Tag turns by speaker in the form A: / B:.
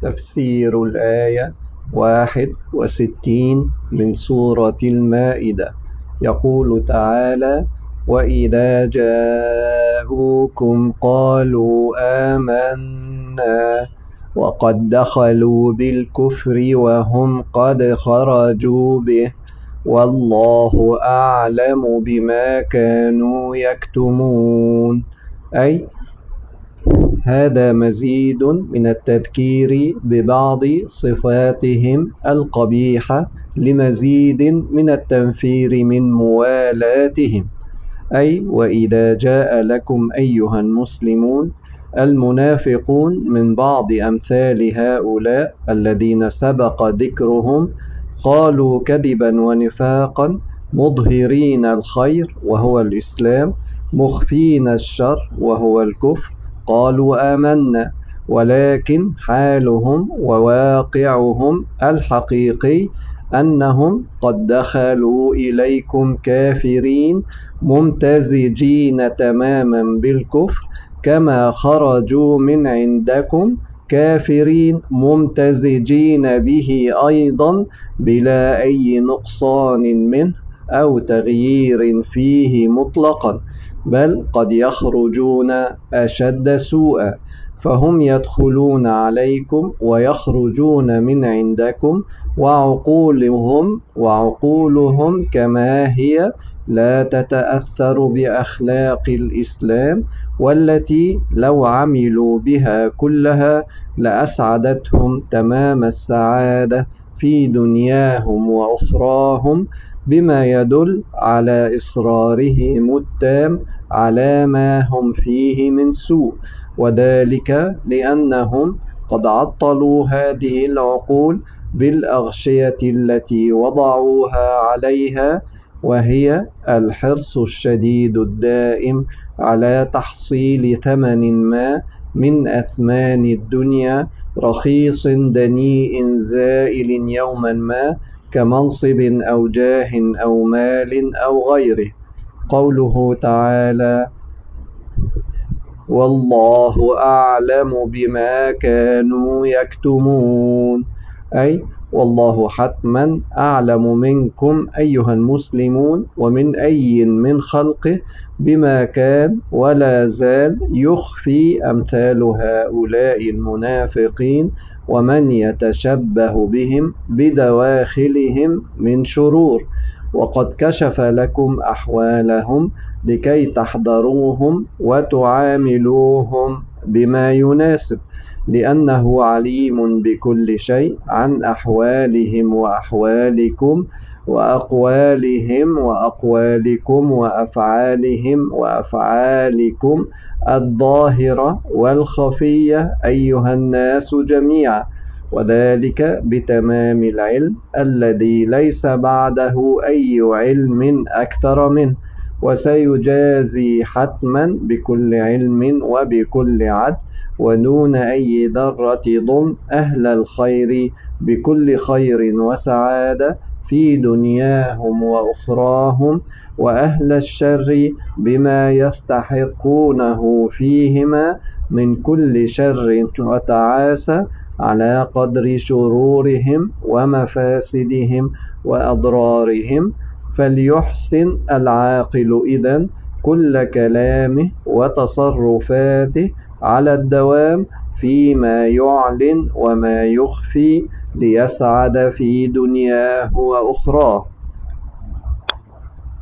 A: تفسير الآية 61 من سورة المائدة. يقول تعالى: وإذا جاءوكم قالوا آمنا وقد دخلوا بالكفر وهم قد خرجوا به والله أعلم بما كانوا يكتمون. أي هذا مزيد من التذكير ببعض صفاتهم القبيحة لمزيد من التنفير من موالاتهم. أي وإذا جاء لكم أيها المسلمون المنافقون من بعض أمثال هؤلاء الذين سبق ذكرهم قالوا كذبا ونفاقا مظهرين الخير وهو الإسلام مخفين الشر وهو الكفر، قالوا آمنا، ولكن حالهم وواقعهم الحقيقي أنهم قد دخلوا إليكم كافرين ممتزجين تماما بالكفر، كما خرجوا من عندكم كافرين ممتزجين به أيضا بلا أي نقصان منه أو تغيير فيه مطلقا، بل قد يخرجون أشد سوءا، فهم يدخلون عليكم ويخرجون من عندكم وعقولهم كما هي لا تتأثر بأخلاق الإسلام، والتي لو عملوا بها كلها لأسعدتهم تمام السعادة في دنياهم وأخراهم، بما يدل على إصرارهم التام على ما هم فيه من سوء، وذلك لأنهم قد عطلوا هذه العقول بالأغشية التي وضعوها عليها، وهي الحرص الشديد الدائم على تحصيل ثمن ما من أثمان الدنيا رخيص دنيء زائل يوما ما، كمنصب أو جاه أو مال أو غيره. قوله تعالى: والله أعلم بما كانوا يكتمون، أي والله حتما أعلم منكم أيها المسلمون ومن أي من خلقه بما كان ولا زال يخفي أمثال هؤلاء المنافقين ومن يتشبه بهم بدواخلهم من شرور، وقد كشف لكم أحوالهم لكي تحذروهم وتعاملوهم بما يناسب، لأنه عليم بكل شيء عن أحوالهم وأحوالكم وأقوالهم وأقوالكم وأفعالكم الظاهرة والخفية أيها الناس جميعا، وذلك بتمام العلم الذي ليس بعده أي علم أكثر منه، وسيجازي حتما بكل علم وبكل عدل ودون أي ذرة ظلم أهل الخير بكل خير وسعادة في دنياهم وأخراهم، وأهل الشر بما يستحقونه فيهما من كل شر وتعاسة على قدر شرورهم ومفاسدهم وأضرارهم. فليحسن العاقل إذن كل كلامه وتصرفاته على الدوام فيما يعلن وما يخفي ليسعد في دنياه وأخراه.